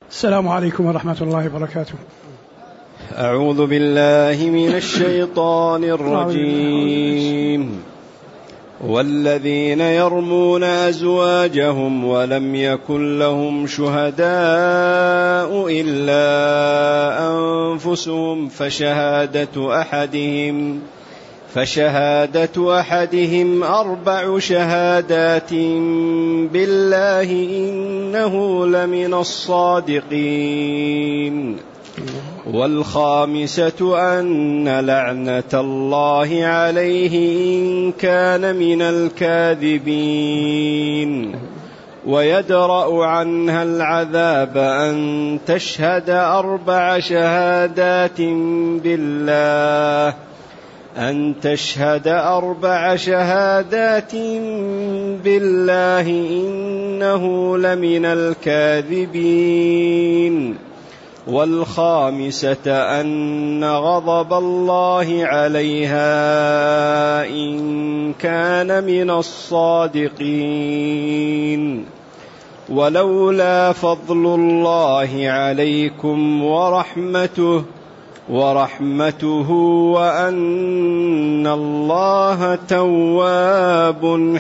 السلام عليكم ورحمة الله وبركاته. أعوذ بالله من الشيطان الرجيم. والذين يرمون أزواجهم ولم يكن لهم شهداء إلا أنفسهم فشهادة أحدهم 4 شهادات بالله إنه لمن الصادقين والخامسة أن لعنة الله عليه إن كان من الكاذبين ويدرأ عنها العذاب أن تشهد 4 شهادات بالله إنه لمن الكاذبين والخامسة أن غضب الله عليها إن كان من الصادقين ولولا فضل الله عليكم ورحمته وأن الله تواب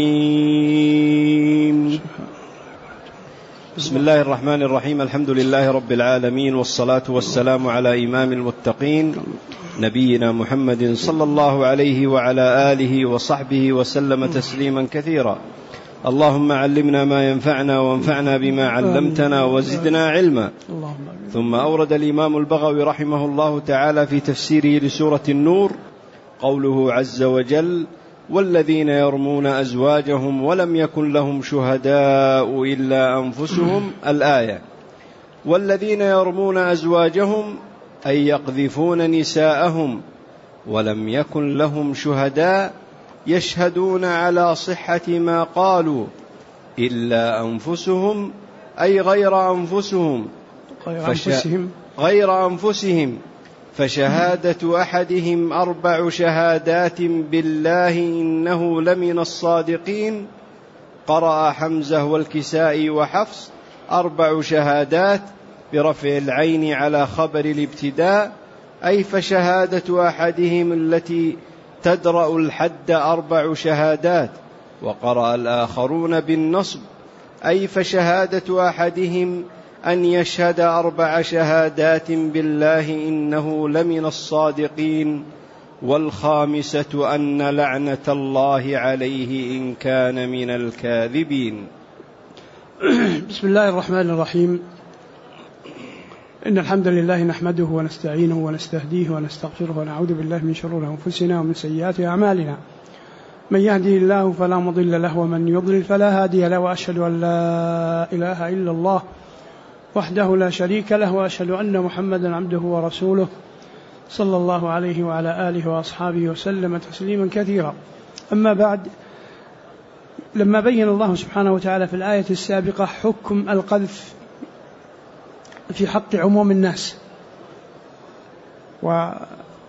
حكيم. بسم الله الرحمن الرحيم. الحمد لله رب العالمين، والصلاة والسلام على إمام المتقين نبينا محمد صلى الله عليه وعلى آله وصحبه وسلم تسليما كثيرا. اللهم علمنا ما ينفعنا وانفعنا بما علمتنا وزدنا علما. ثم أورد الإمام البغوي رحمه الله تعالى في تفسيره لسورة النور قوله عز وجل: والذين يرمون أزواجهم ولم يكن لهم شهداء إلا أنفسهم. الآية: والذين يرمون أزواجهم أي يقذفون نساءهم ولم يكن لهم شهداء يشهدون على صحة ما قالوا إلا أنفسهم أي غير أنفسهم فشهادة أحدهم 4 شهادات بالله إنه لمن الصادقين. قرأ حمزة والكسائي وحفص 4 شهادات برفع العين على خبر الابتداء، أي فشهادة أحدهم التي تدرأ الحد 4 شهادات. وقرأ الآخرون بالنصب، أي فشهادة أحدهم أن يشهد 4 شهادات بالله إنه لمن الصادقين والخامسة أن لعنة الله عليه إن كان من الكاذبين. بسم الله الرحمن الرحيم. إن الحمد لله نحمده ونستعينه ونستهديه ونستغفره ونعوذ بالله من شرور أنفسنا ومن سيئات أعمالنا. من يهدي الله فلا مضل له ومن يضلل فلا هادي له، وأشهد أن لا إله إلا الله وحده لا شريك له، وأشهد أن محمدا عبده ورسوله صلى الله عليه وعلى آله وأصحابه وسلم تسليما كثيرا. أما بعد، لما بين الله سبحانه وتعالى في الآية السابقة حكم القذف في حق عموم الناس وعبر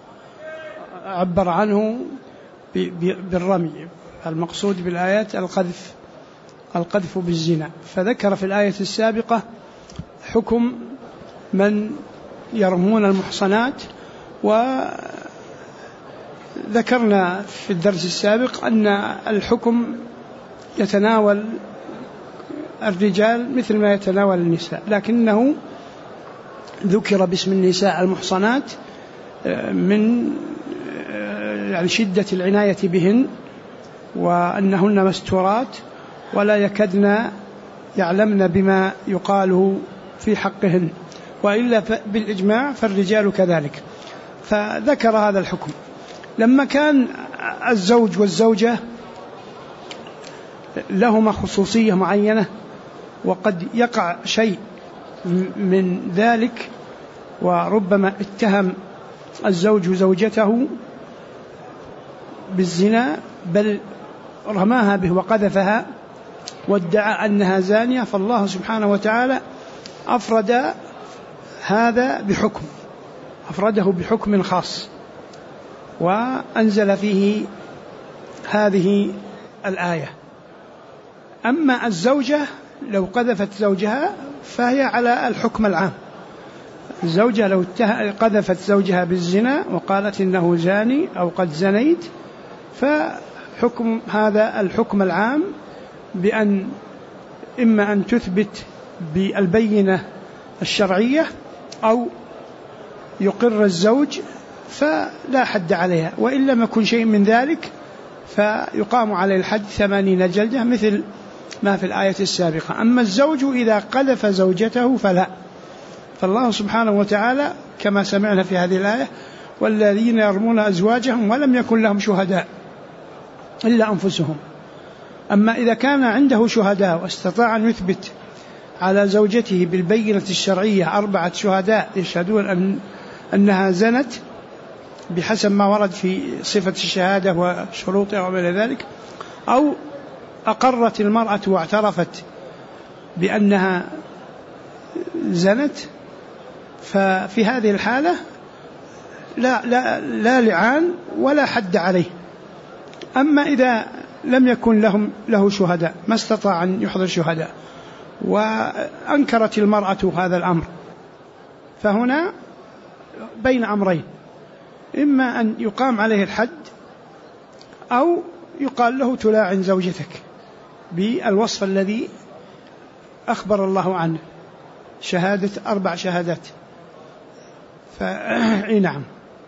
عنه بالرمي، المقصود بالآيات القذف بالزنا، فذكر في الآية السابقة حكم من يرمون المحصنات. وذكرنا في الدرس السابق أن الحكم يتناول الرجال مثل ما يتناول النساء، لكنه ذكر باسم النساء المحصنات من يعني شدة العناية بهن، وأنهن مستورات ولا يكدن يعلمن بما يقال في حقهن، وإلا بالإجماع فالرجال كذلك. فذكر هذا الحكم. لما كان الزوج والزوجة لهما خصوصية معينة، وقد يقع شيء من ذلك، وربما اتهم الزوج زوجته بالزنا بل رماها به وقذفها وادعى أنها زانية، فالله سبحانه وتعالى أفرد هذا بحكم، أفرده بحكم خاص، وأنزل فيه هذه الآية. أما الزوجة لو قذفت زوجها فهي على الحكم العام. الزوجة لو قذفت زوجها بالزنا وقالت إنه زاني أو قد زنيت، فحكم هذا الحكم العام بأن إما أن تثبت بالبينة الشرعية أو يقر الزوج فلا حد عليها، وإن لم يكن شيء من ذلك فيقام عليه الحد 80 جلدة مثل ما في الآية السابقة. أما الزوج إذا قذف زوجته فلا، فالله سبحانه وتعالى كما سمعنا في هذه الآية والذين يرمون أزواجهم ولم يكن لهم شهداء إلا أنفسهم. أما إذا كان عنده شهداء واستطاع أن يثبت على زوجته بالبينة الشرعية 4 شهداء يشهدون أنها زنت بحسب ما ورد في صفة الشهادة وشروطها وما ذلك، أو أقرت المرأة واعترفت بأنها زنت، ففي هذه الحالة لا لعان ولا حد عليه. أما إذا لم يكن له شهداء، ما استطاع أن يحضر شهداء، وأنكرت المرأة هذا الأمر، فهنا بين أمرين، إما أن يقام عليه الحد أو يقال له تلاعن زوجتك بالوصف الذي أخبر الله عنه، شهادة 4 شهادات. نعم.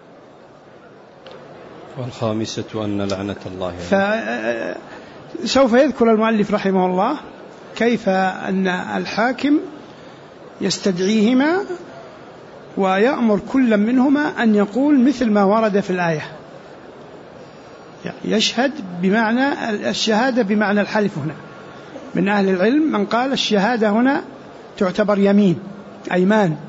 والخامسة أن لعنة الله سوف يذكر المؤلف رحمه الله كيف أن الحاكم يستدعيهما ويأمر كل منهما أن يقول مثل ما ورد في الآية، يعني يشهد بمعنى الشهادة بمعنى الحلف. هنا من أهل العلم من قال الشهادة هنا تعتبر يمين، أيمان،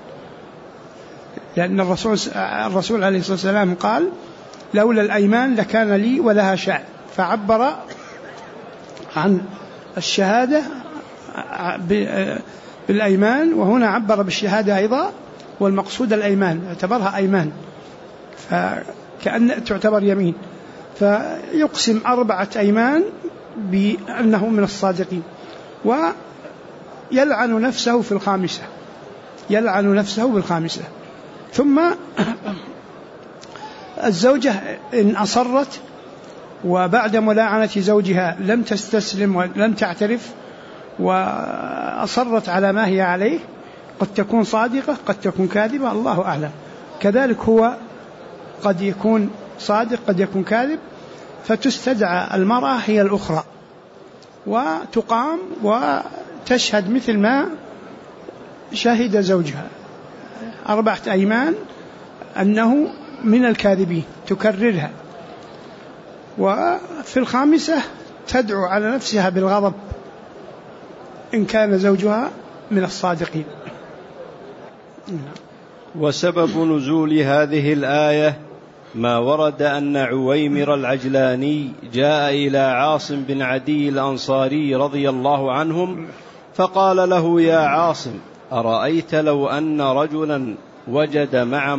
لأن الرسول عليه الصلاة والسلام قال لولا الأيمان لكان لي ولها شأن، فعبر عن الشهادة بالأيمان، وهنا عبر بالشهادة أيضا، والمقصود الأيمان، اعتبرها أيمان فكأن تعتبر يمين، فيقسم 4 أيمان بأنه من الصادقين، ويلعن نفسه في الخامسة، يلعن نفسه بالخامسة. ثم الزوجة إن أصرت وبعد ملاعنة زوجها لم تستسلم ولم تعترف وأصرت على ما هي عليه، قد تكون صادقة قد تكون كاذبة، الله أعلم. كذلك هو قد يكون صادق قد يكون كاذب، فتستدعى المرأة هي الأخرى وتقام وتشهد مثل ما شهد زوجها 4 أيمان أنه من الكاذبين، تكررها، وفي الخامسة تدعو على نفسها بالغضب إن كان زوجها من الصادقين. وسبب نزول هذه الآية ما ورد أن عويمر العجلاني جاء إلى عاصم بن عدي الأنصاري رضي الله عنهم فقال له: يا عاصم، أرأيت لو أن رجلا وجد مع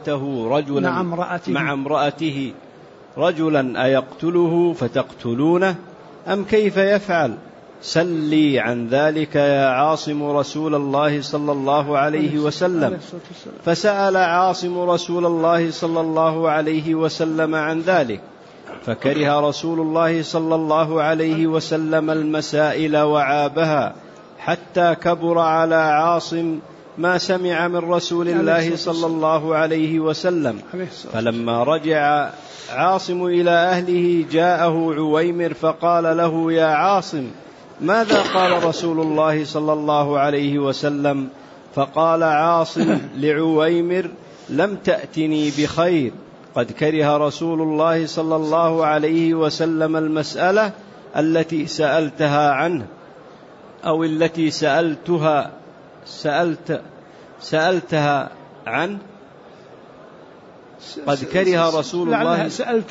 امرأته رجلا أيقتله فتقتلونه أم كيف يفعل؟ سلي عن ذلك يا عاصم رسول الله صلى الله عليه وسلم. فسأل عاصم رسول الله صلى الله عليه وسلم عن ذلك، فكره رسول الله صلى الله عليه وسلم المسائل وعابها، حتى كبر على عاصم ما سمع من رسول الله صلى الله عليه وسلم. فلما رجع عاصم إلى أهله جاءه عويمر فقال له: يا عاصم، ماذا قال رسول الله صلى الله عليه وسلم؟ فقال عاصم لعويمر: لم تأتني بخير، قد كره رسول الله صلى الله عليه وسلم المسألة التي سألتها عنه، أو التي سألتها عنه. قد كره رسول الله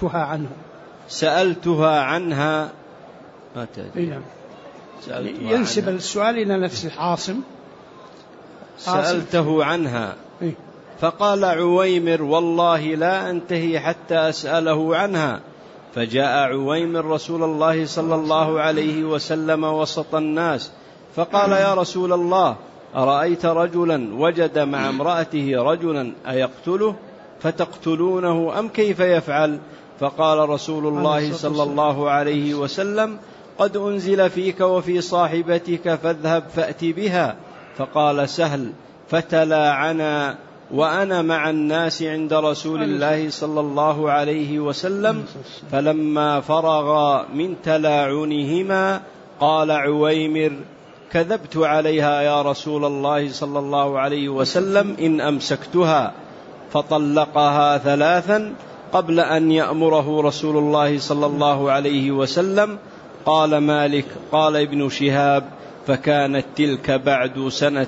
سألتها عنها ما تدري. ينسب السؤال إلى نفسه عاصم سألته عنها. فقال عويمر: والله لا أنتهي حتى أسأله عنها. فجاء عويمر رسول الله صلى الله عليه وسلم وسط الناس فقال: يا رسول الله، أرأيت رجلا وجد مع امرأته رجلا أيقتله فتقتلونه أم كيف يفعل؟ فقال رسول الله صلى الله عليه وسلم: قد أنزل فيك وفي صاحبتك فاذهب فأت بها. فقال سهل: فتلاعنا وأنا مع الناس عند رسول الله صلى الله عليه وسلم، فلما فرغا من تلاعنهما قال عويمر: كذبت عليها يا رسول الله صلى الله عليه وسلم إن أمسكتها. فطلقها 3 قبل أن يأمره رسول الله صلى الله عليه وسلم. قال مالك: قال ابن شهاب: فكانت تلك بعد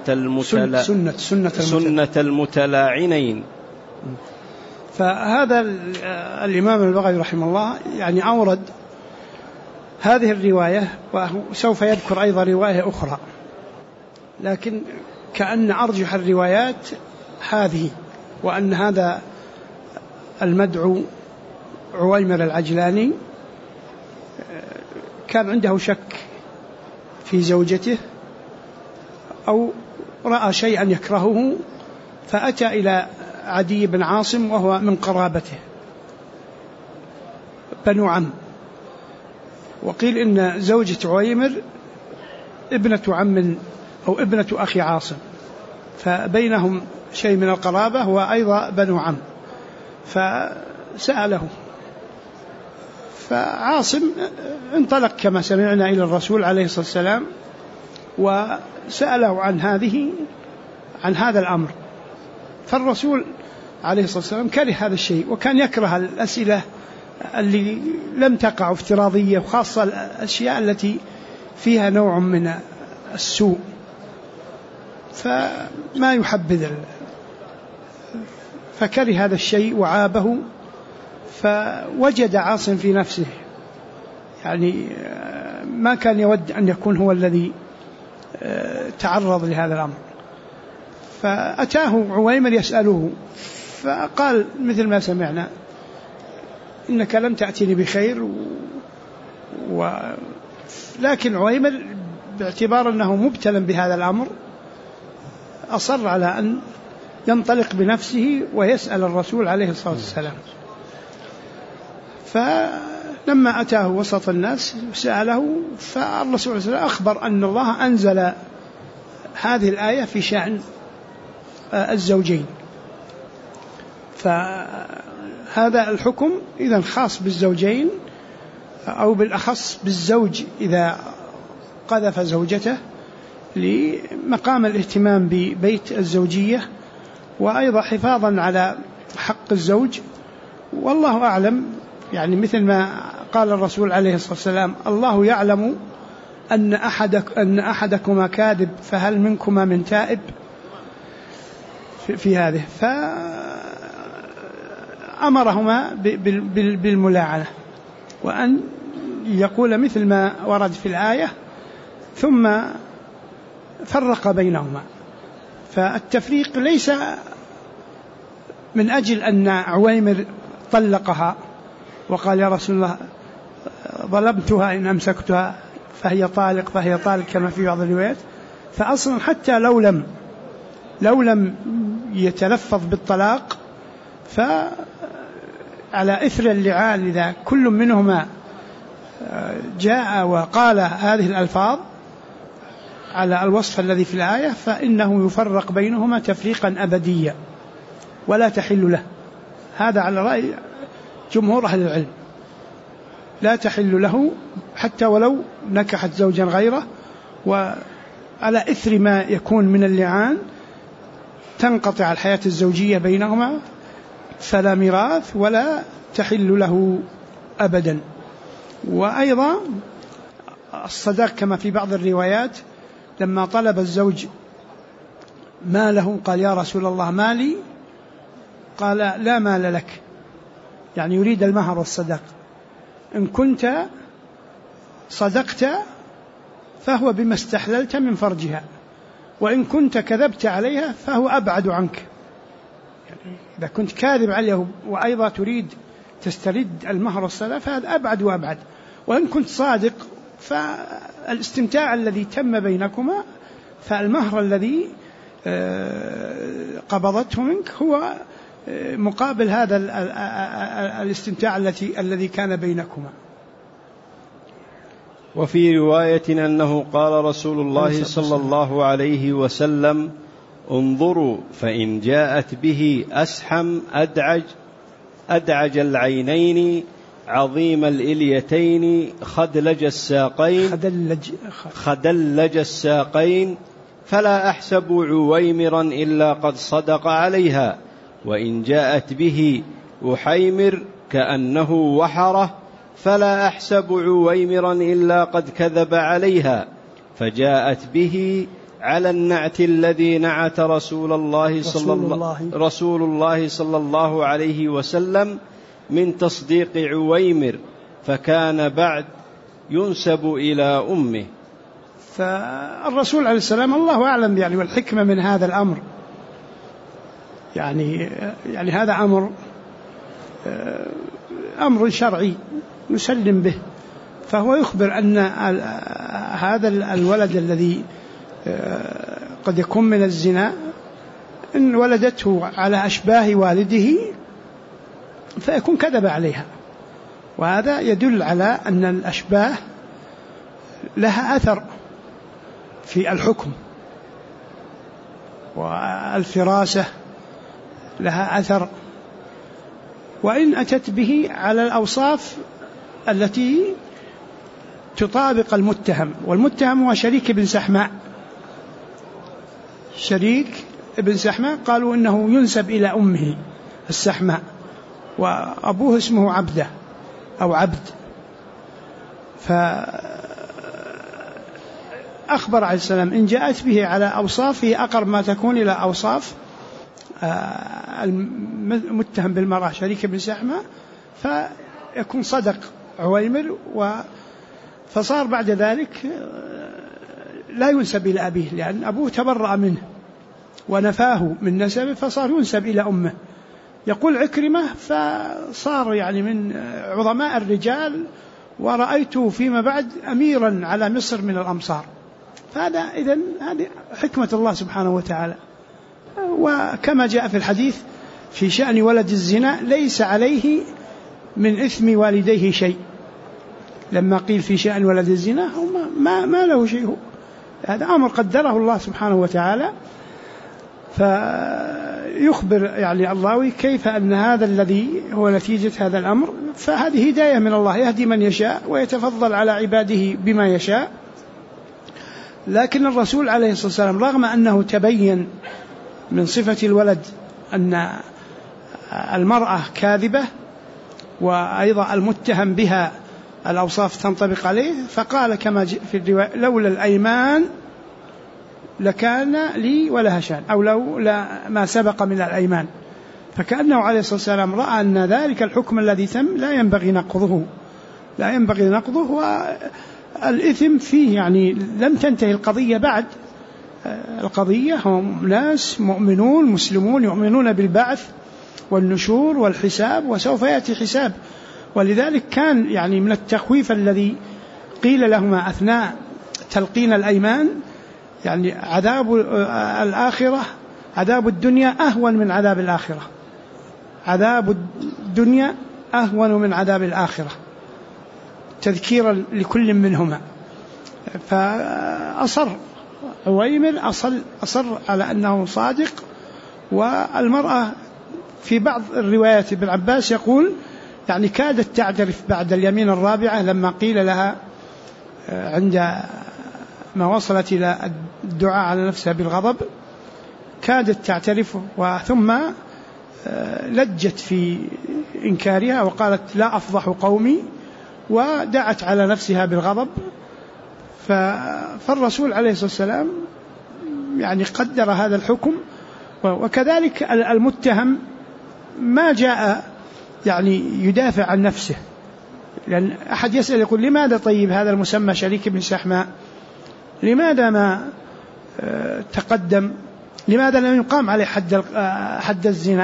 سنة المتلاعنين. فهذا الإمام البغوي رحمه الله يعني أورد هذه الرواية، وسوف يذكر أيضا رواية أخرى، لكن كأن أرجح الروايات هذه، وأن هذا المدعو عويمر العجلاني كان عنده شك في زوجته أو رأى شيئا يكرهه، فأتى إلى عدي بن عاصم وهو من قرابته بنو عم، وقيل إن زوجة عويمر ابنة عم أو ابنة أخي عاصم، فبينهم شيء من القرابة وأيضا بنو عم، فسأله، فعاصم انطلق كما سمعنا إلى الرسول عليه الصلاة والسلام وسأله عن هذا الأمر، فالرسول عليه الصلاة والسلام كره هذا الشيء، وكان يكره الأسئلة اللي لم تقع افتراضية، وخاصة الأشياء التي فيها نوع من السوء، فما يحبذ، فكره هذا الشيء وعابه. فوجد عاصم في نفسه يعني ما كان يود أن يكون هو الذي تعرض لهذا الأمر، فأتاه عويمر يسأله، فقال مثل ما سمعنا: إنك لم تأتني بخير. لكن عويمر باعتبار أنه مبتلى بهذا الأمر أصر على أن ينطلق بنفسه ويسأل الرسول عليه الصلاة والسلام. فلما أتاه وسط الناس سأله، فالرسول صلى الله عليه وسلم أخبر أن الله أنزل هذه الآية في شأن الزوجين، فهذا الحكم إذن خاص بالزوجين، أو بالأخص بالزوج إذا قذف زوجته، لمقام الاهتمام ببيت الزوجية، وأيضا حفاظا على حق الزوج. والله أعلم، يعني مثل ما قال الرسول عليه الصلاة والسلام: الله يعلم أن أحدكما كاذب فهل منكما من تائب في هذه، فأمرهما بالملاعنة، وأن يقول مثل ما ورد في الآية، ثم فرق بينهما. فالتفريق ليس من أجل أن عويمر طلقها وقال: يا رسول الله ظلمتها إن أمسكتها فهي طالق كما في بعض الروايات. فأصلا حتى لو لم يتلفظ بالطلاق، فعلى إثر اللعان إذا كل منهما جاء وقال هذه الألفاظ على الوصف الذي في الآية، فإنه يفرق بينهما تفريقا أبديا ولا تحل له. هذا على رأي جمهور أهل العلم، لا تحل له حتى ولو نكحت زوجا غيره، وعلى إثر ما يكون من اللعان تنقطع الحياة الزوجية بينهما، فلا ميراث ولا تحل له أبدا. وأيضا الصداق كما في بعض الروايات، لما طلب الزوج ماله قال: يا رسول الله مالي، قال: لا مال لك، يعني يريد المهر والصداق. إن كنت صدقت فهو بما استحللت من فرجها، وإن كنت كذبت عليها فهو أبعد عنك. يعني إذا كنت كاذب عليه وأيضا تريد تسترد المهر والصداق فهذا أبعد وأبعد. وإن كنت صادق فالاستمتاع الذي تم بينكما فالمهر الذي قبضته منك هو مقابل هذا الاستمتاع الذي كان بينكما. وفي رواية أنه قال رسول الله صلى الله عليه وسلم: انظروا فإن جاءت به أسحم أدعج العينين عظيم الإليتين خدلج الساقين فلا أحسب عويمرا إلا قد صدق عليها، وإن جاءت به أحيمر كأنه وحره فلا أحسب عويمرا إلا قد كذب عليها. فجاءت به على النعت الذي نعت رسول الله صلى الله عليه وسلم من تصديق عويمر، فكان بعد ينسب إلى أمه. فالرسول عليه السلام الله أعلم يعني والحكمة من هذا الأمر، يعني هذا أمر شرعي نسلم به، فهو يخبر أن هذا الولد الذي قد يكون من الزنا إن ولدته على أشباه والده فيكون كذب عليها، وهذا يدل على أن الأشباه لها أثر في الحكم، والفراسة لها أثر، وإن أتت به على الأوصاف التي تطابق المتهم. والمتهم هو شريك بن سحماء. شريك بن سحماء قالوا إنه ينسب إلى أمه السحماء، وأبوه اسمه عبده أو عبد. فأخبر عليه السلام إن جاءت به على أوصافه أقرب ما تكون إلى أوصاف المتهم بالمرأة شريك بن سحماء، فيكون صدق عويمر، فصار بعد ذلك لا ينسب إلى أبيه لأن أبوه تبرأ منه ونفاه من نسبه، فصار ينسب إلى أمه. يقول عكرمة فصار يعني من عظماء الرجال، ورأيته فيما بعد أميرا على مصر من الأمصار. فهذا إذن هذه حكمة الله سبحانه وتعالى. وكما جاء في الحديث في شأن ولد الزنا ليس عليه من إثم والديه شيء، لما قيل في شأن ولد الزنا ما له شيء، هذا أمر قدره الله سبحانه وتعالى. فيخبر يعني الله كيف أن هذا الذي هو نتيجة هذا الأمر، فهذه هداية من الله يهدي من يشاء ويتفضل على عباده بما يشاء. لكن الرسول عليه الصلاة والسلام رغم أنه تبين من صفة الولد أن المرأة كاذبة، وأيضا المتهم بها الأوصاف تنطبق عليه، فقال كما في الرواية: لولا الأيمان لكان لي ولها شأن، أو لولا ما سبق من الأيمان. فكأنه عليه الصلاة والسلام رأى أن ذلك الحكم الذي تم لا ينبغي نقضه، والإثم فيه يعني لم تنتهي القضية بعد. القضية هم ناس مؤمنون مسلمون يؤمنون بالبعث والنشور والحساب، وسوف يأتي حساب. ولذلك كان يعني من التخويف الذي قيل لهما أثناء تلقين الأيمان يعني عذاب الآخرة، عذاب الدنيا أهون من عذاب الآخرة، عذاب الدنيا أهون من عذاب الآخرة، تذكيرا لكل منهما. فأصر عويمر أصر على أنه صادق. والمرأة في بعض الروايات ابن عباس يقول يعني كادت تعترف بعد اليمين الرابعة، لما قيل لها عند ما وصلت إلى الدعاء على نفسها بالغضب كادت تعترف، ثم لجت في إنكارها وقالت لا أفضح قومي، ودعت على نفسها بالغضب. فالرسول عليه الصلاة والسلام يعني قدر هذا الحكم. وكذلك المتهم ما جاء يعني يدافع عن نفسه، لأن أحد يسأل يقول لماذا طيب هذا المسمى شريك بن سحماء لماذا ما تقدم، لماذا لم يقام عليه حد الزنا؟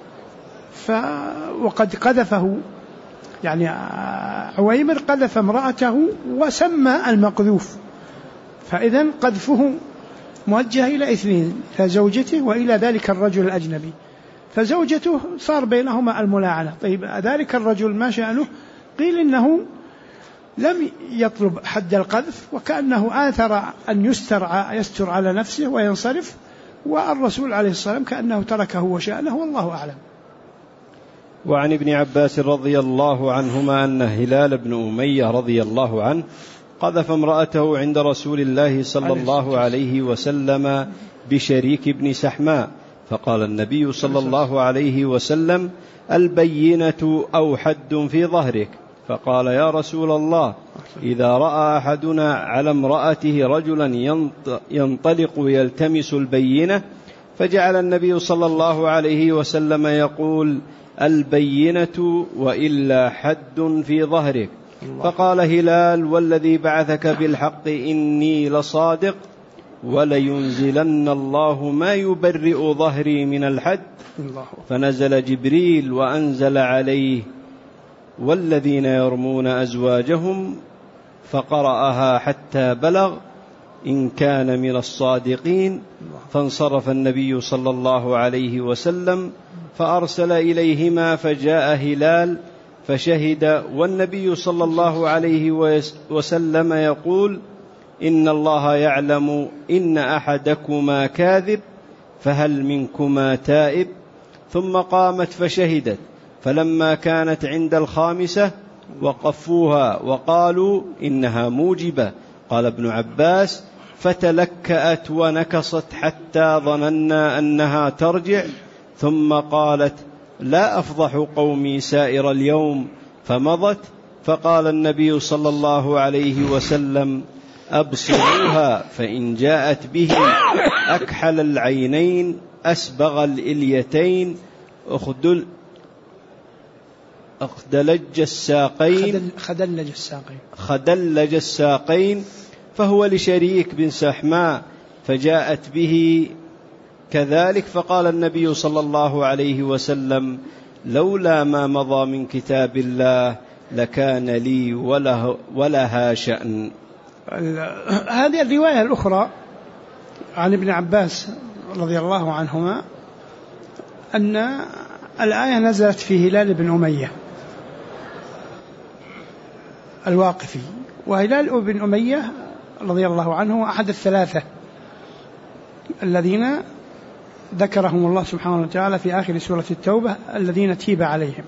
وقد قذفه يعني عويمر قذف امرأته وسمى المقذوف، فإذن قذفه موجهة إلى اثنين، زوجته وإلى ذلك الرجل الأجنبي. فزوجته صار بينهما الملاعنة. طيب ذلك الرجل ما شأنه؟ قيل إنه لم يطلب حد القذف، وكأنه آثر أن يستر على نفسه وينصرف، والرسول عليه الصلاة والسلام كأنه تركه وشأنه، والله أعلم. وعن ابن عباس رضي الله عنهما أن هلال بن أمية رضي الله عنه قذف امرأته عند رسول الله صلى الله عليه وسلم بشريك بن سحماء، فقال النبي صلى الله عليه وسلم: البينة أو حد في ظهرك. فقال: يا رسول الله، إذا رأى أحدنا على امرأته رجلا ينطلق يلتمس البينة، فجعل النبي صلى الله عليه وسلم يقول: البينة وإلا حد في ظهرك. فقال هلال: والذي بعثك بالحق إني لصادق، ولينزلن الله ما يبرئ ظهري من الحد. فنزل جبريل وأنزل عليه: والذين يرمون أزواجهم، فقرأها حتى بلغ: إن كان من الصادقين. فانصرف النبي صلى الله عليه وسلم فأرسل إليهما، فجاء هلال فشهد، والنبي صلى الله عليه وسلم يقول: إن الله يعلم إن أحدكما كاذب، فهل منكما تائب؟ ثم قامت فشهدت، فلما كانت عند الخامسة وقفوها وقالوا: إنها موجبة. قال ابن عباس: فتلكأت ونكصت حتى ظننا أنها ترجع، ثم قالت: لا أفضح قومي سائر اليوم، فمضت. فقال النبي صلى الله عليه وسلم: أبصروها، فإن جاءت به أكحل العينين أسبغ الإليتين خدلج الساقين فهو لشريك بن سحماء، فجاءت به كذلك. فقال النبي صلى الله عليه وسلم: لولا ما مضى من كتاب الله لكان لي ولها شأن. هذه الرواية الأخرى عن ابن عباس رضي الله عنهما أن الآية نزلت في هلال بن أمية الواقفي. وهلال بن أمية رضي الله عنه أحد الثلاثة الذين ذكرهم الله سبحانه وتعالى في آخر سورة التوبة الذين تيب عليهم: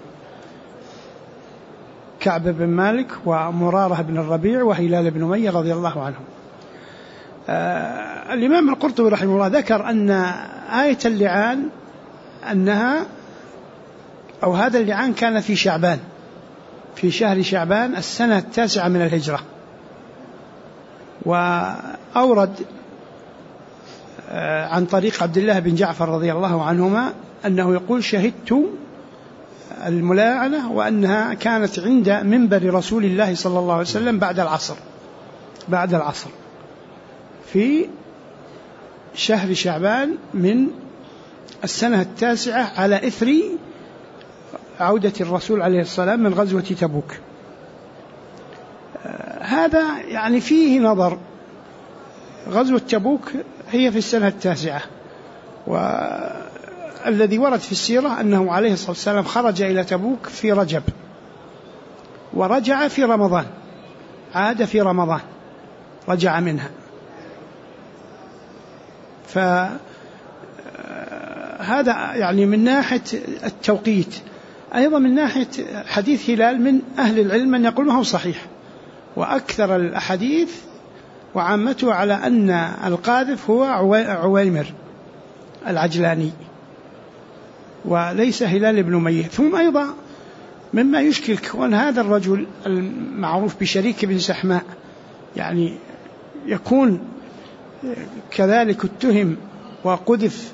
كعب بن مالك ومرارة بن الربيع وهلال بن أمية رضي الله عنهم. الإمام القرطبي رحمه الله ذكر أن آية اللعان أنها أو هذا اللعان كان في شعبان، في شهر شعبان السنة 9 من الهجرة. وأورد عن طريق عبد الله بن جعفر رضي الله عنهما أنه يقول: شهدت الملاعنة وأنها كانت عند منبر رسول الله صلى الله عليه وسلم بعد العصر في شهر شعبان من السنة 9 على إثر عودة الرسول عليه السلام من غزوة تبوك. هذا يعني فيه نظر. غزوة تبوك هي في السنة 9، والذي ورد في السيرة أنه عليه الصلاة والسلام خرج إلى تبوك في رجب ورجع في رمضان، عاد في رمضان رجع منها. فهذا يعني من ناحية التوقيت. أيضا من ناحية حديث هلال من أهل العلم من يقول ما هو صحيح، وأكثر الأحاديث وعامته على أن القاذف هو عويمر العجلاني وليس هلال بن أمية. ثم أيضا مما يشكل كون هذا الرجل المعروف بشريك بن سحماء يعني يكون كذلك اتهم وقذفت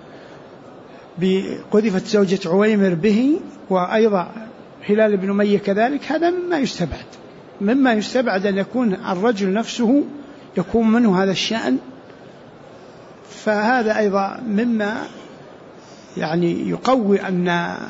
زوجة عويمر به، وأيضا هلال بن أمية كذلك. هذا مما يستبعد أن يكون الرجل نفسه يكون منه هذا الشأن. فهذا أيضا مما يعني يقوي أن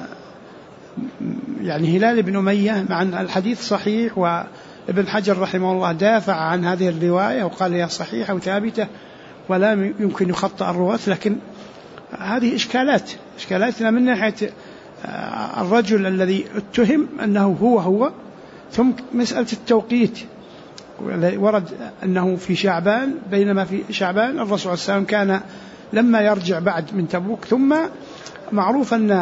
يعني هلال بن أمية مع أن الحديث صحيح، وابن حجر رحمه الله دافع عن هذه الرواية وقال هي صحيحة وثابتة ولا يمكن يخطئ الرواة، لكن هذه إشكالاتنا من ناحية الرجل الذي اتهم أنه هو، ثم مسألة التوقيت ورد أنه في شعبان، بينما في شعبان الرسول صلى الله عليه وسلم كان لما يرجع بعد من تبوك. ثم معروف أن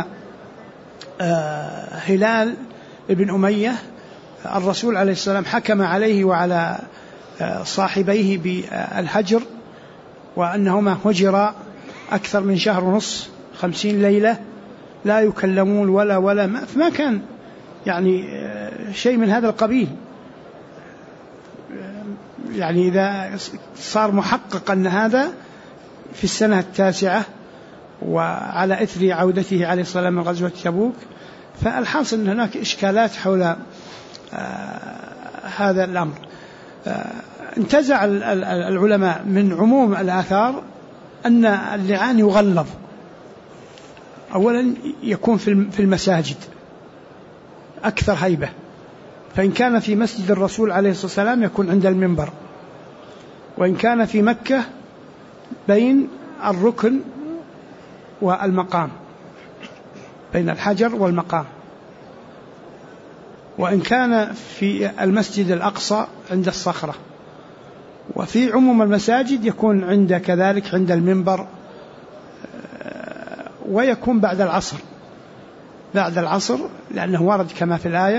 هلال بن أمية الرسول عليه السلام حكم عليه وعلى صاحبيه بالهجر، وأنهما هجرا أكثر من شهر ونصف 50 ليلة لا يكلمون ولا ما كان يعني شيء من هذا القبيل. يعني إذا صار محقق أن هذا في السنة 9 وعلى إثر عودته عليه الصلاة والسلام من غزوة تبوك، فالحاصل أن هناك إشكالات حول هذا الأمر. انتزع العلماء من عموم الآثار أن اللعان يغلظ. أولا يكون في المساجد أكثر هيبة، فإن كان في مسجد الرسول عليه الصلاة والسلام يكون عند المنبر، وإن كان في مكة بين الركن والمقام، بين الحجر والمقام، وإن كان في المسجد الأقصى عند الصخرة، وفي عموم المساجد يكون عند كذلك عند المنبر، ويكون بعد العصر لأنه ورد كما في الآية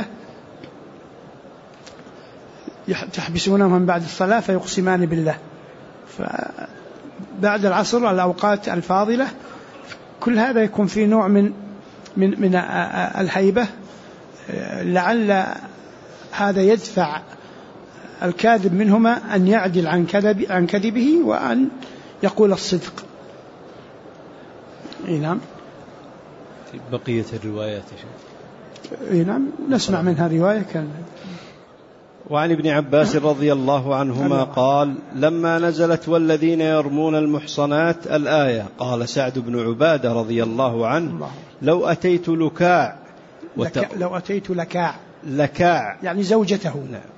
تحبسونهم من بعد الصلاة فيقسمان بالله. فبعد العصر الأوقات الفاضلة كل هذا يكون في نوع من الهيبة، لعل هذا يدفع الكاذب منهما أن يعدل عن كذبه وأن يقول الصدق. نعم. في بقية الروايات نعم نسمع منها رواية كان. وعن ابن عباس رضي الله عنهما قال: لما نزلت والذين يرمون المحصنات الآية قال سعد بن عبادة رضي الله عنه: لو أتيت لكاع يعني زوجته.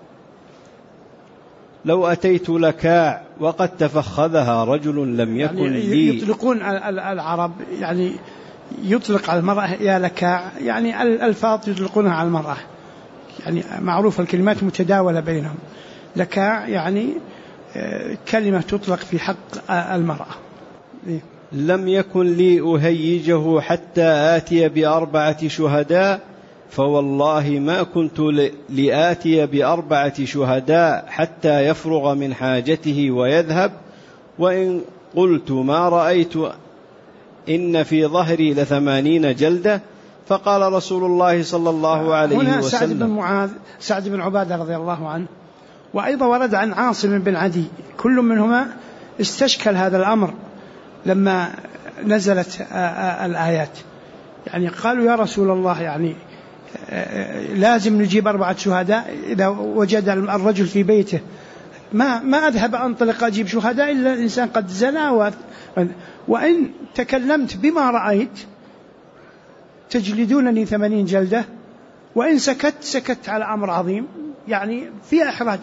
لو أتيت لكاع وقد تفخذها رجل لم يكن يعني لي. يطلقون العرب يعني يطلق على المرأة يا لكاع، يعني الألفاظ يطلقونها على المرأة، يعني معروف الكلمات متداولة بينهم. لكاع يعني كلمة تطلق في حق المرأة. لم يكن لي أهيجه حتى آتي ب4 شهداء، فوالله ما كنت لآتي ب4 شهداء حتى يفرغ من حاجته ويذهب، وإن قلت ما رأيت إن في ظهري ل80 جلدة. فقال رسول الله صلى الله عليه وسلم. هنا سعد بن عبادة رضي الله عنه، وأيضا ورد عن عاصم بن عدي، كل منهما استشكل هذا الأمر لما نزلت الآيات. يعني قالوا يا رسول الله، يعني لازم نجيب 4 شهداء إذا وجد الرجل في بيته، ما أذهب أنطلق أجيب شهداء إلا الإنسان قد زنى، وإن تكلمت بما رأيت تجلدونني 80 جلدة، وإن سكت على أمر عظيم، يعني في إحراج.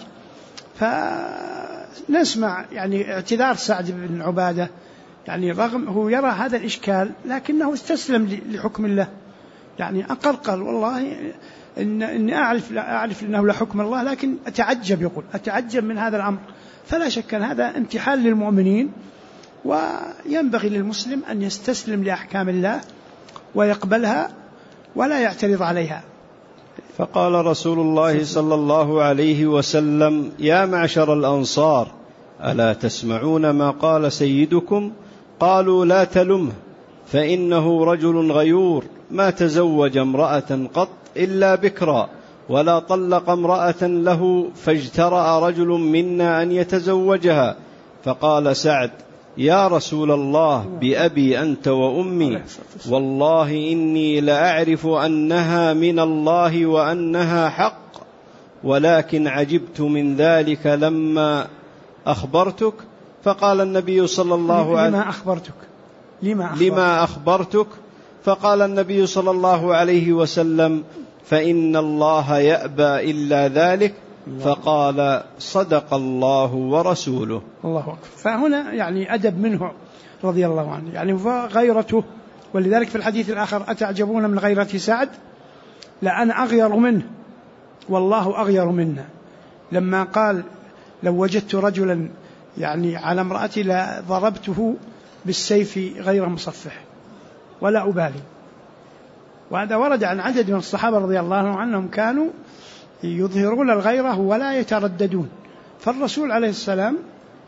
فنسمع يعني اعتذار سعد بن عبادة، يعني رغم هو يرى هذا الإشكال لكنه استسلم لحكم الله، يعني أقل والله إني أعرف أنه لحكم الله، لكن أتعجب من هذا الأمر. فلا شك أن هذا امتحان للمؤمنين، وينبغي للمسلم أن يستسلم لأحكام الله ويقبلها ولا يعترض عليها. فقال رسول الله صلى الله عليه وسلم: يا معشر الأنصار، ألا تسمعون ما قال سيدكم؟ قالوا: لا تلمه، فإنه رجل غيور، ما تزوج امرأة قط إلا بكرا، ولا طلق امرأة له فاجترأ رجل منا أن يتزوجها. فقال سعد: يا رسول الله، بأبي أنت وأمي، والله إني لأعرف أنها من الله وأنها حق، ولكن عجبت من ذلك لما أخبرتك. فقال النبي صلى الله عليه لما أخبرتك فقال النبي صلى الله عليه وسلم: فإن الله يأبى إلا ذلك، فقال صدق الله ورسوله. الله أكبر. فهنا يعني أدب منه رضي الله عنه، يعني غيرته. ولذلك في الحديث الآخر أتعجبون من غيرة سعد؟ لا أنا أغير منه والله أغير منا. لما قال لو وجدت رجلا يعني على امرأتي لضربته بالسيف غير مصفح ولا أبالي. وهذا ورد عن عدد من الصحابة رضي الله عنهم كانوا يظهرون الغيرة ولا يترددون. فالرسول عليه السلام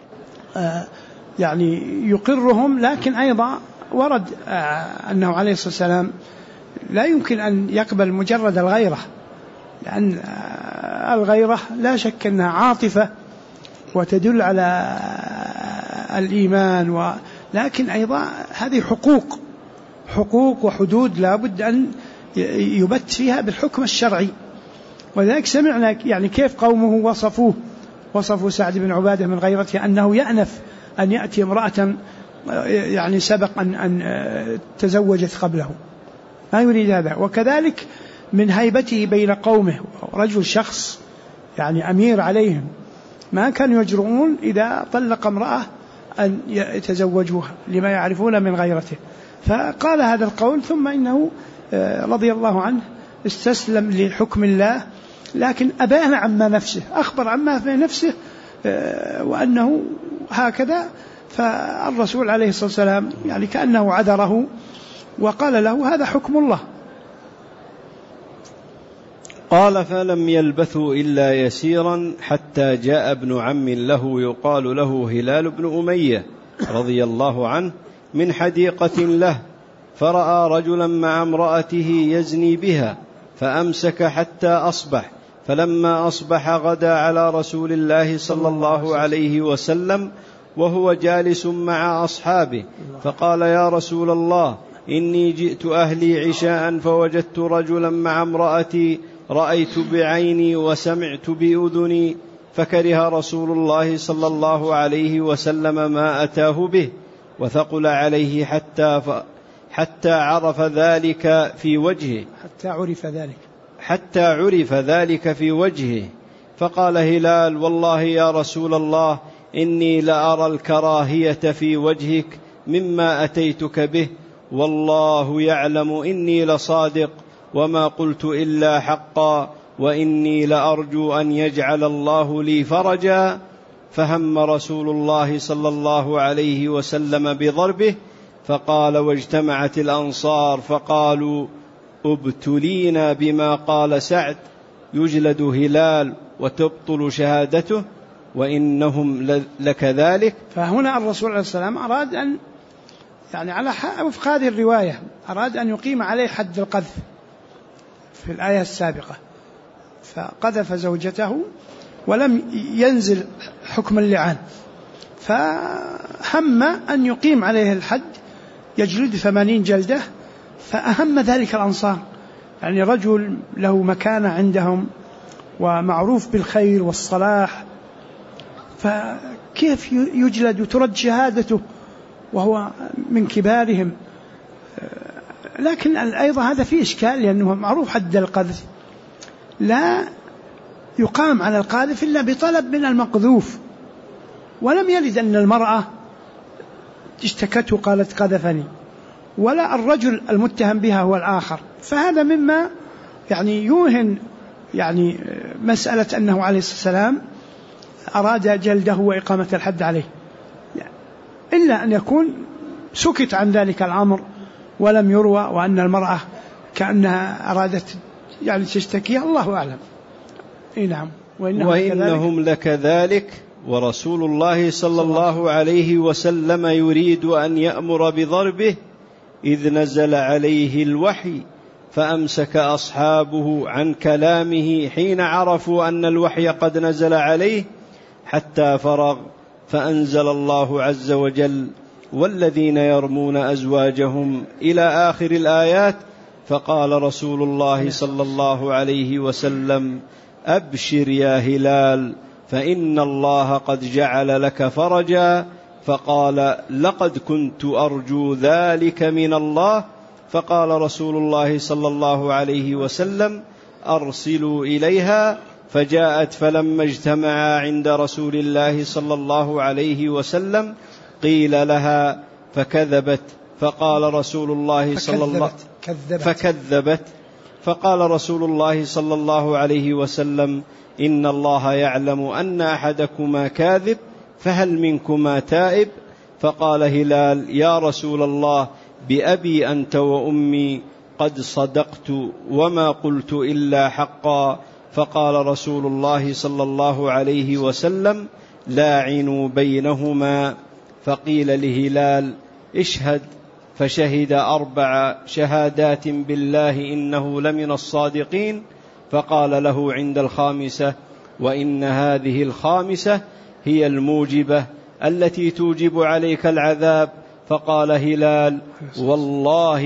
يعني يقرهم، لكن أيضا ورد أنه عليه الصلاة والسلام لا يمكن أن يقبل مجرد الغيرة، لأن الغيرة لا شك أنها عاطفة وتدل على الإيمان، لكن أيضا هذه حقوق وحدود لا بد أن يبت فيها بالحكم الشرعي. ولذلك سمعنا يعني كيف قومه وصفوا سعد بن عبادة من غيرته أنه يأنف أن يأتي امرأة يعني سبق أن تزوجت قبله، ما يريد هذا. وكذلك من هيبته بين قومه، رجل شخص يعني أمير عليهم، ما كانوا يجرؤون إذا طلق امرأة أن يتزوجوها لما يعرفون من غيرته. فقال هذا القول، ثم إنه رضي الله عنه استسلم لحكم الله، لكن أبان عما نفسه، أخبر عما في نفسه وأنه هكذا. فالرسول عليه الصلاة والسلام يعني كأنه عذره وقال له هذا حكم الله. قال فلم يلبثوا إلا يسيرا حتى جاء ابن عم له يقال له هلال بن أمية رضي الله عنه من حديقة له، فرأى رجلا مع امرأته يزني بها فأمسك حتى أصبح. فلما أصبح غدا على رسول الله صلى الله عليه وسلم وهو جالس مع أصحابه، فقال يا رسول الله إني جئت أهلي عشاء فوجدت رجلا مع امرأتي رأيت بعيني وسمعت بأذني، فكره رسول الله صلى الله عليه وسلم ما أتاه به، وثقل عليه حتى عرف ذلك في وجهه حتى عرف ذلك في وجهه. فقال هلال والله يا رسول الله إني لأرى الكراهية في وجهك مما أتيتك به، والله يعلم إني لصادق وما قلت إلا حقا، وإني لأرجو أن يجعل الله لي فرجا. فهم رسول الله صلى الله عليه وسلم بضربه، فقال واجتمعت الأنصار فقالوا ابتلينا بما قال سعد، يجلد هلال وتبطل شهادته وإنهم لكذلك. فهنا الرسول عليه السلام أراد أن يعني على وفق هذه الرواية أراد أن يقيم عليه حد القذف في الآية السابقة، فقذف زوجته ولم ينزل حكم اللعان، فهم أن يقيم عليه الحد يجلد 80 جلدة. فأهم ذلك الأنصار، يعني رجل له مكانة عندهم ومعروف بالخير والصلاح، فكيف يجلد وترد شهادته وهو من كبارهم؟ لكن أيضا هذا فيه إشكال، لأنه معروف حد القذف لا يقام على القاذف إلا بطلب من المقذوف، ولم يرد أن المرأة اشتكته قالت قذفني، ولا الرجل المتهم بها هو الآخر. فهذا مما يعني يوهن يعني مسألة أنه عليه الصلاة والسلام أراد جلده وإقامة الحد عليه، إلا أن يكون سكت عن ذلك الأمر ولم يروى، وأن المرأة كأنها أرادت يعني تشتكي، الله أعلم. نعم. وإنهم لكذلك. ورسول الله صلى الله عليه وسلم يريد أن يأمر بضربه إذ نزل عليه الوحي، فأمسك أصحابه عن كلامه حين عرفوا أن الوحي قد نزل عليه حتى فرغ، فأنزل الله عز وجل والذين يرمون أزواجهم إلى آخر الآيات. فقال رسول الله صلى الله عليه وسلم أبشر يا هلال فإن الله قد جعل لك فرجا. فقال لقد كنت أرجو ذلك من الله. فقال رسول الله صلى الله عليه وسلم أرسلوا إليها فجاءت فلما اجتمعا عند رسول الله صلى الله عليه وسلم قيل لها فكذبت، فقال رسول الله صلى الله فكذبت فقال رسول الله صلى الله عليه وسلم إن الله يعلم أن أحدكما كاذب فهل منكما تائب؟ فقال هلال يا رسول الله بأبي أنت وأمي قد صدقت وما قلت إلا حقا. فقال رسول الله صلى الله عليه وسلم لاعنوا بينهما. فقيل لهلال اشهد، فشهد 4 شهادات بالله إنه لمن الصادقين. فقال له عند 5 وإن هذه 5 هي الموجبة التي توجب عليك العذاب. فقال هلال والله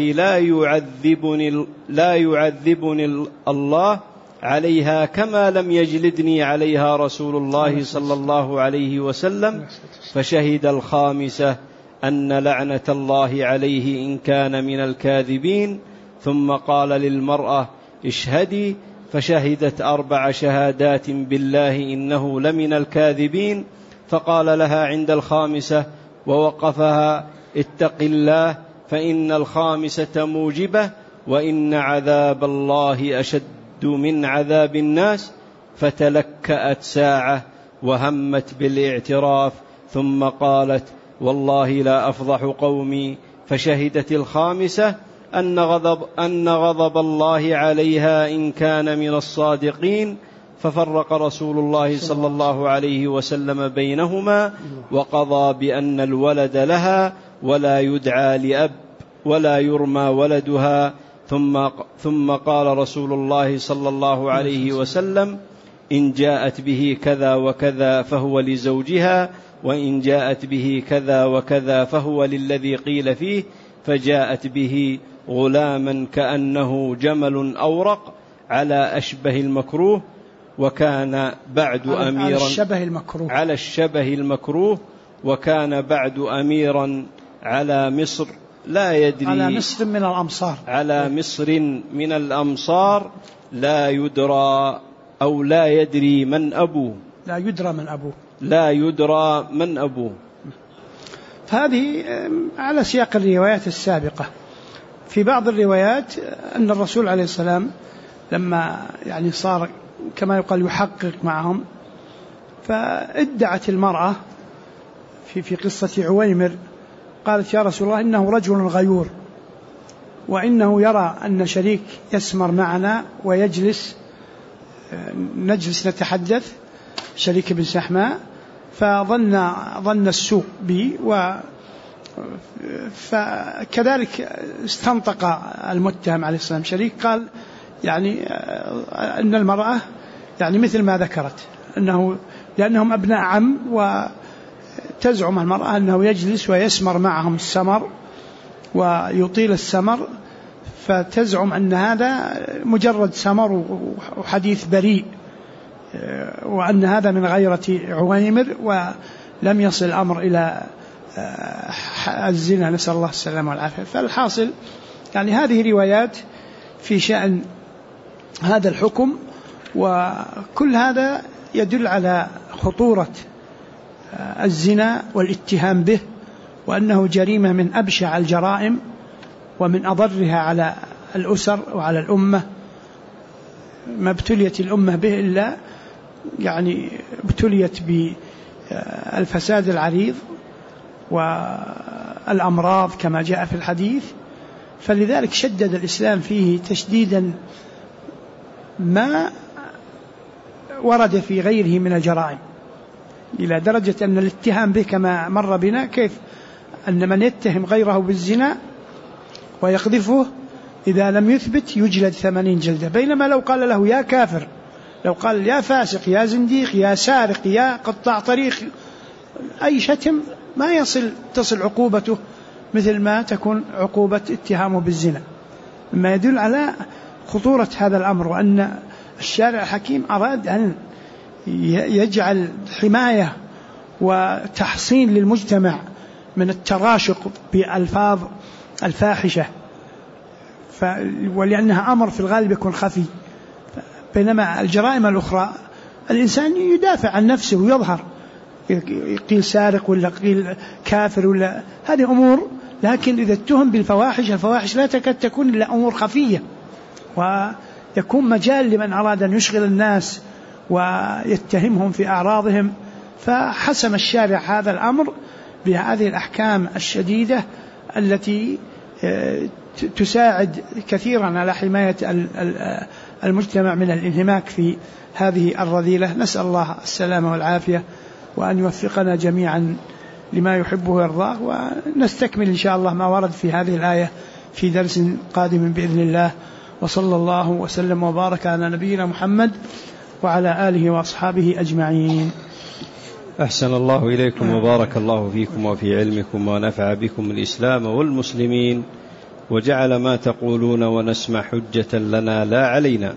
لا يعذبني الله عليها كما لم يجلدني عليها رسول الله صلى الله عليه وسلم. فشهد 5 أن لعنة الله عليه إن كان من الكاذبين. ثم قال للمرأة اشهدي، فشهدت 4 شهادات بالله إنه لمن الكاذبين. فقال لها عند 5 ووقفها اتق الله فإن 5 موجبة وإن عذاب الله أشد من عذاب الناس. فتلكأت ساعة وهمت بالاعتراف، ثم قالت والله لا أفضح قومي. فشهدت 5 أن غضب الله عليها إن كان من الصادقين. ففرق رسول الله صلى الله عليه وسلم بينهما وقضى بأن الولد لها ولا يدعى لأب ولا يرمى ولدها. ثم قال رسول الله صلى الله عليه وسلم إن جاءت به كذا وكذا فهو لزوجها، وإن جاءت به كذا وكذا فهو للذي قيل فيه. فجاءت به غلاما كأنه جمل أورق على أشبه المكروه، وكان بعد أميرا على الشبه المكروه، وكان بعد أميرا على مصر لا يدري على مصر من الأمصار لا يدرى أو لا يدري من أبوه لا يدرى من أبوه. فهذه على سياق الروايات السابقة. في بعض الروايات أن الرسول عليه السلام لما صار كما يقال يحقق معهم، فادعت المرأة في قصة عويمر قالت يا رسول الله إنه رجل غيور، وإنه يرى أن شريك يسمر معنا ويجلس نجلس نتحدث، شريك بن سحماء، فظن السوء بي، فكذلك استنطق المتهم عليه السلام شريك، قال أن المرأة مثل ما ذكرت لأنهم أبناء عم، وتزعم المرأة أنه يجلس ويسمر معهم السمر ويطيل السمر، فتزعم أن هذا مجرد سمر وحديث بريء، وأن هذا من غيرة عويمر ولم يصل الأمر إلى الزنا، نسأل الله السلامة والعافية. فالحاصل هذه روايات في شأن هذا الحكم، وكل هذا يدل على خطورة الزنا والاتهام به، وأنه جريمة من أبشع الجرائم ومن أضرها على الأسر وعلى الأمة. ما ابتليت الأمة به إلا ابتليت بالفساد العريض والأمراض كما جاء في الحديث. فلذلك شدد الإسلام فيه تشديدا ما ورد في غيره من الجرائم، إلى درجة أن الاتهام به كما مر بنا كيف أن من يتهم غيره بالزنا ويقذفه إذا لم يثبت يجلد 80 جلدة، بينما لو قال له يا كافر، لو قال يا فاسق يا زنديق يا سارق يا قطاع طريق، أي شتم ما تصل عقوبته مثل ما تكون عقوبة اتهامه بالزنا، مما يدل على خطورة هذا الأمر، وأن الشارع الحكيم أراد أن يجعل حماية وتحصين للمجتمع من التراشق بألفاظ الفاحشة، ولأنها أمر في الغالب يكون خفي، بينما الجرائم الأخرى الإنسان يدافع عن نفسه ويظهر، قيل سارق ولا قيل كافر ولا هذه أمور، لكن إذا اتهم بالفواحش، الفواحش لا تكاد تكون إلا أمور خفية، ويكون مجال لمن أراد أن يشغل الناس ويتهمهم في أعراضهم. فحسم الشارع هذا الأمر بهذه الأحكام الشديدة التي تساعد كثيرا على حماية المجتمع من الانهماك في هذه الرذيلة. نسأل الله السلامة والعافية، وأن يوفقنا جميعا لما يحبه ويرضاه. ونستكمل إن شاء الله ما ورد في هذه الآية في درس قادم بإذن الله. وصلى الله وسلم وبارك على نبينا محمد وعلى آله وأصحابه أجمعين. أحسن الله إليكم وبارك الله فيكم وفي علمكم ونفع بكم الإسلام والمسلمين، وجعل ما تقولون ونسمع حجة لنا لا علينا.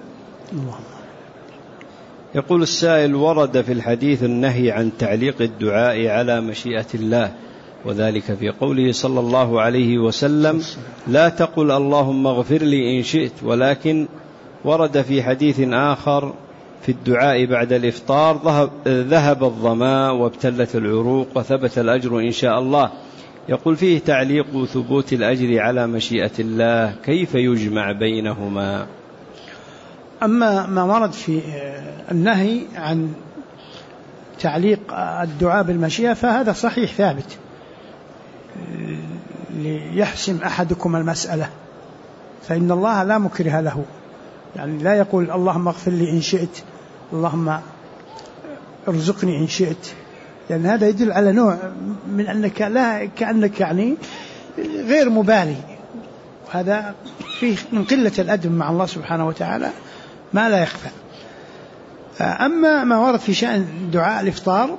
يقول السائل: ورد في الحديث النهي عن تعليق الدعاء على مشيئة الله، وذلك في قوله صلى الله عليه وسلم: لا تقل اللهم اغفر لي إن شئت، ولكن ورد في حديث آخر في الدعاء بعد الإفطار: ذهب الظماء وابتلت العروق وثبت الأجر إن شاء الله. يقول فيه تعليق ثبوت الأجر على مشيئة الله، كيف يجمع بينهما؟ أما ما ورد في النهي عن تعليق الدعاء بالمشيئة فهذا صحيح ثابت، ليحسم أحدكم المسألة، فإن الله لا مكره له، يعني لا يقول اللهم اغفر لي إن شئت، اللهم ارزقني إن شئت، لأن يعني هذا يدل على نوع من أنك لا كأنك يعني غير مبالي، وهذا فيه من قلة الأدب مع الله سبحانه وتعالى ما لا يخفى. أما ما ورد في شأن دعاء الإفطار: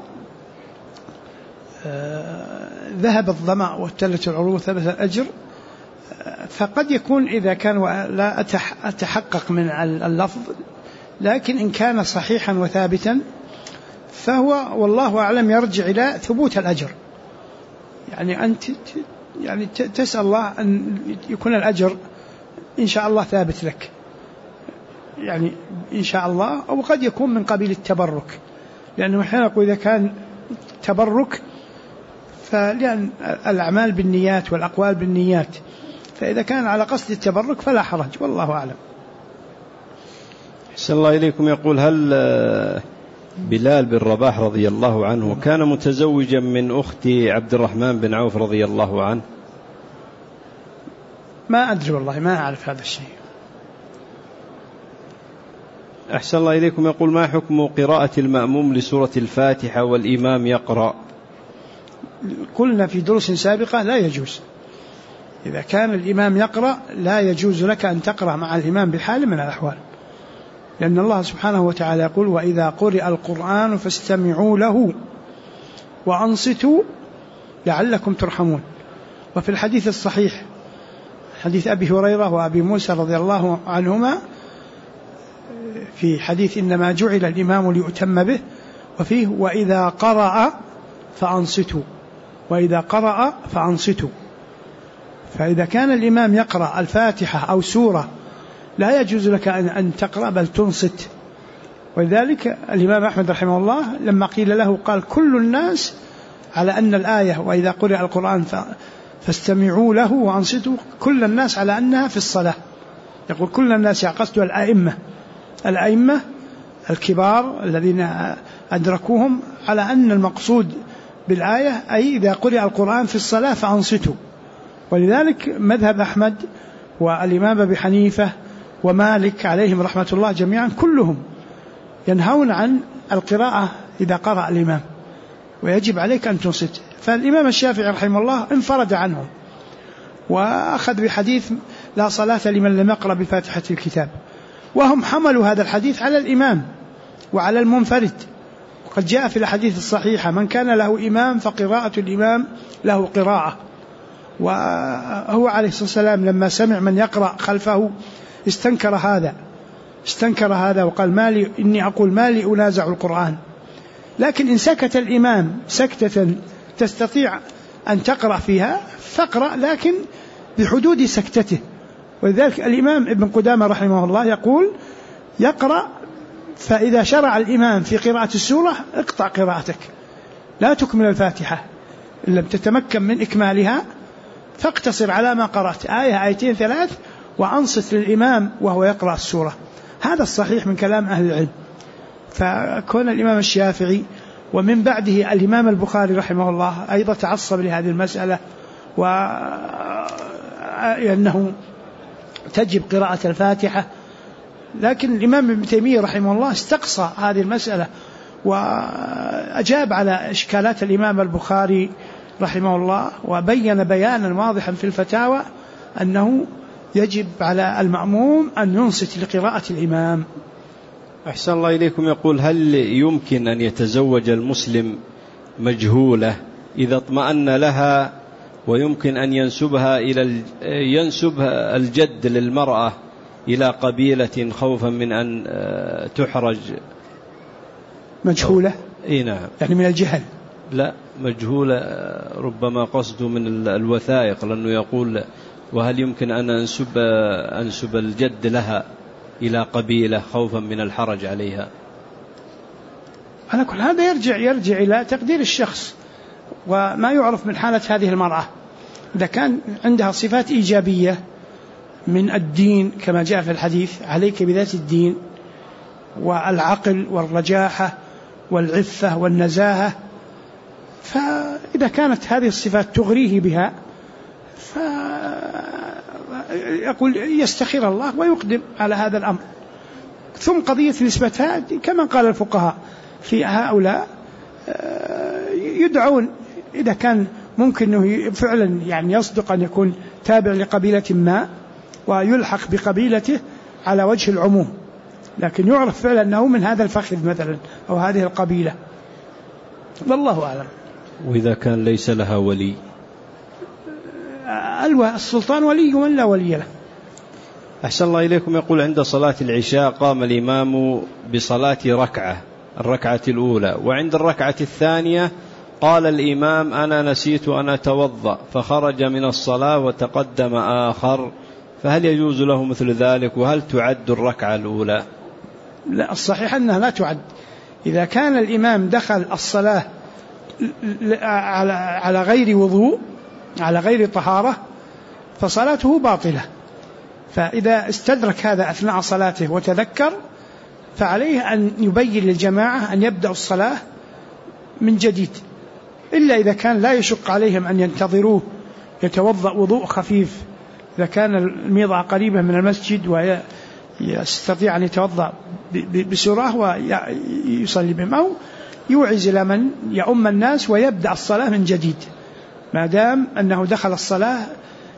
ذهب الظمأ وابتلت العروق وثبت الأجر، فقد يكون إذا كان لا أتحقق من اللفظ، لكن إن كان صحيحا وثابتا فهو والله أعلم يرجع إلى ثبوت الأجر. يعني أنت يعني تسأل الله أن يكون الأجر إن شاء الله ثابت لك، يعني إن شاء الله، أو قد يكون من قبيل التبرك، لأنه حين يقول إذا كان تبرك فلأن الأعمال بالنيات والأقوال بالنيات، فإذا كان على قصد التبرك فلا حرج، والله أعلم. أحسن الله إليكم. يقول: هل بلال بن رباح رضي الله عنه كان متزوجا من أخت عبد الرحمن بن عوف رضي الله عنه؟ ما أدري والله، ما أعرف هذا الشيء. أحسن الله إليكم. يقول: ما حكم قراءة المأموم لسورة الفاتحة والإمام يقرأ؟ قلنا في دروس سابقة لا يجوز، إذا كان الإمام يقرأ لا يجوز لك أن تقرأ مع الإمام بحال من الأحوال، لأن الله سبحانه وتعالى يقول: وإذا قرئ القرآن فاستمعوا له وأنصتوا لعلكم ترحمون. وفي الحديث الصحيح حديث أبي هريرة وأبي موسى رضي الله عنهما في حديث إنما جعل الإمام ليؤتم به، وفيه وإذا قرأ فأنصتوا، وإذا قرأ فأنصتوا. فإذا كان الإمام يقرأ الفاتحة أو سورة لا يجوز لك أن تقرأ بل تنصت. ولذلك الإمام أحمد رحمه الله لما قيل له قال: كل الناس على أن الآية وإذا قرأ القرآن فاستمعوا له وأنصتوا، كل الناس على أنها في الصلاة. يقول كل الناس، قصده الأئمة الكبار الذين أدركوهم، على أن المقصود بالآية أي إذا قرأ القرآن في الصلاة فأنصتوا. ولذلك مذهب أحمد والإمام أبي حنيفة ومالك عليهم رحمة الله جميعا كلهم ينهون عن القراءة إذا قرأ الإمام، ويجب عليك أن تنصت. فالإمام الشافعي رحمه الله انفرد عنهم وأخذ بحديث لا صلاة لمن لم يقرأ بفاتحة الكتاب، وهم حملوا هذا الحديث على الإمام وعلى المنفرد. وقد جاء في الحديث الصحيحة: من كان له إمام فقراءة الإمام له قراءة. وهو عليه الصلاة والسلام لما سمع من يقرأ خلفه استنكر هذا وقال: إني أقول ما لي أنازع القرآن. لكن إن سكت الإمام سكتة تستطيع أن تقرأ فيها فاقرأ، لكن بحدود سكتته. ولذلك الإمام ابن قدامة رحمه الله يقول: يقرأ فإذا شرع الإمام في قراءة السورة اقطع قراءتك، لا تكمل الفاتحة إن لم تتمكن من إكمالها، فاقتصر على ما قرأت، آية آيتين ثلاث، وأنصت للإمام وهو يقرأ السورة. هذا الصحيح من كلام أهل العلم. فكون الإمام الشافعي ومن بعده الإمام البخاري رحمه الله أيضا تعصب لهذه المسألة، وأنه تجب قراءة الفاتحة، لكن الإمام ابن تيمية رحمه الله استقصى هذه المسألة وأجاب على إشكالات الإمام البخاري رحمه الله، وبين بيانا واضحا في الفتاوى أنه يجب على المأموم أن ينصت لقراءة الإمام. أحسن الله إليكم. يقول: هل يمكن أن يتزوج المسلم مجهولة إذا اطمأن لها، ويمكن أن ينسب الجد للمرأة إلى قبيلة خوفا من أن تحرج؟ مجهولة؟ إيه نعم. يعني من الجهل؟ لا، مجهولة ربما قصده من الوثائق، لأنه يقول: وهل يمكن أن أنسب الجد لها إلى قبيلة خوفا من الحرج عليها؟ على كل هذا يرجع إلى تقدير الشخص وما يعرف من حالة هذه المرأة. إذا كان عندها صفات إيجابية من الدين كما جاء في الحديث: عليك بذات الدين، والعقل والرجاحة والعفة والنزاهة، فإذا كانت هذه الصفات تغريه بها فيقول يستخير الله ويقدم على هذا الأمر. ثم قضية نسبتها كما قال الفقهاء في هؤلاء يدعون، إذا كان ممكن أنه فعلا يعني يصدق أن يكون تابع لقبيلة ما ويلحق بقبيلته على وجه العموم، لكن يعرف فعلا أنه من هذا الفخذ مثلا أو هذه القبيلة، والله أعلم. وإذا كان ليس لها ولي؟ السلطان ولي من لا ولي له. أحسن الله إليكم. يقول: عند صلاة العشاء قام الإمام بصلاة الركعة الأولى، وعند الركعة الثانية قال الإمام: أنا نسيت أن أتوضأ، فخرج من الصلاة وتقدم آخر، فهل يجوز له مثل ذلك؟ وهل تعد الركعة الأولى؟ لا، الصحيح أنها لا تعد. إذا كان الإمام دخل الصلاة على غير وضوء، على غير طهارة، فصلاته باطلة. فإذا استدرك هذا أثناء صلاته وتذكر، فعليه أن يبين للجماعة أن يبدأ الصلاة من جديد، إلا إذا كان لا يشق عليهم أن ينتظروه يتوضأ وضوء خفيف، إذا كان الميضة قريبة من المسجد ويستطيع أن يتوضأ بسرعة ويصلي بهم، أو يوعز إلى من يؤم الناس ويبدأ الصلاة من جديد، ما دام أنه دخل الصلاة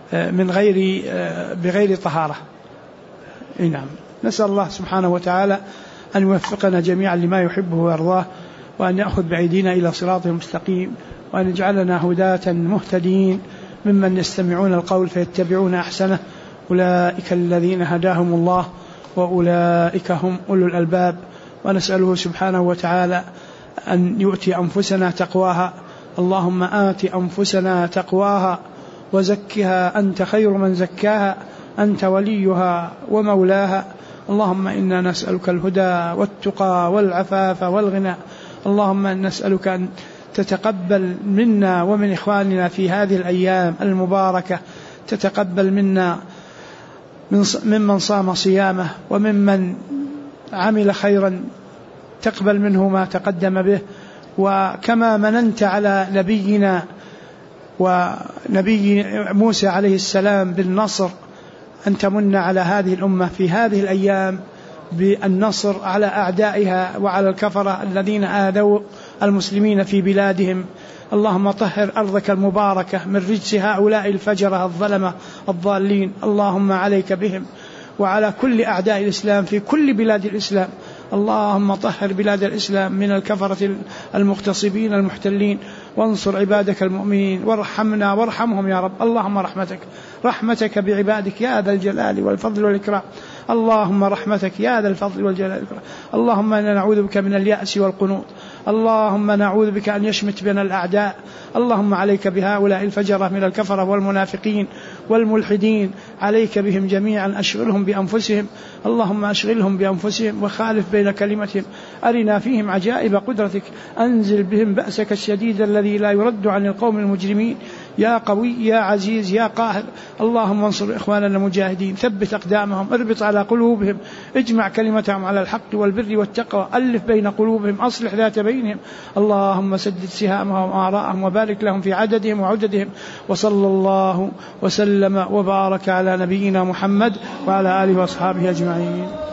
بغير طهارة. نعم. نسأل الله سبحانه وتعالى أن يوفقنا جميعا لما يحبه ويرضاه، وأن يأخذ بأيدينا إلى صراط المستقيم، وأن يجعلنا هداة مهتدين ممن يستمعون القول فيتبعون أحسنه، أولئك الذين هداهم الله وأولئك هم أولو الألباب. ونسأله سبحانه وتعالى أن يؤتي أنفسنا تقواها. اللهم آت أنفسنا تقواها وزكها أنت خير من زكاها، أنت وليها ومولاها. اللهم إنا نسألك الهدى والتقى والعفاف والغنى. اللهم نسألك أن تتقبل منا ومن إخواننا في هذه الأيام المباركة، تتقبل منا ممن صام صيامه، وممن عمل خيرا تقبل منه ما تقدم به. وكما مننت على نبينا ونبي موسى عليه السلام بالنصر، أن تمن على هذه الأمة في هذه الأيام بالنصر على أعدائها وعلى الكفرة الذين آذوا المسلمين في بلادهم. اللهم طهر أرضك المباركة من رجس هؤلاء الفجرة الظلمة الضالين. اللهم عليك بهم وعلى كل أعداء الإسلام في كل بلاد الإسلام. اللهم طهر بلاد الإسلام من الكفرة المغتصبين المحتلين، وانصر عبادك المؤمنين، وارحمنا وارحمهم يا رب. اللهم رحمتك بعبادك يا ذا الجلال والفضل والإكرام. اللهم رحمتك يا ذا الفضل والجلال والإكرام. اللهم إنا نعوذ بك من اليأس والقنوط، اللهم نعوذ بك أن يشمت بنا الأعداء. اللهم عليك بهؤلاء الفجرة من الكفرة والمنافقين والملحدين، عليك بهم جميعا، أشغلهم بأنفسهم، اللهم أشغلهم بأنفسهم وخالف بين كلمتهم، أرنا فيهم عجائب قدرتك، أنزل بهم بأسك الشديد الذي لا يرد عن القوم المجرمين، يا قوي يا عزيز يا قاهر. اللهم انصر إخواننا المجاهدين، ثبت أقدامهم، اربط على قلوبهم، اجمع كلمتهم على الحق والبر والتقوى، ألف بين قلوبهم، أصلح ذات بينهم. اللهم سدد سهامهم وآراءهم وبارك لهم في عددهم وعددهم. وصلى الله وسلم وبارك على نبينا محمد وعلى آله وأصحابه أجمعين.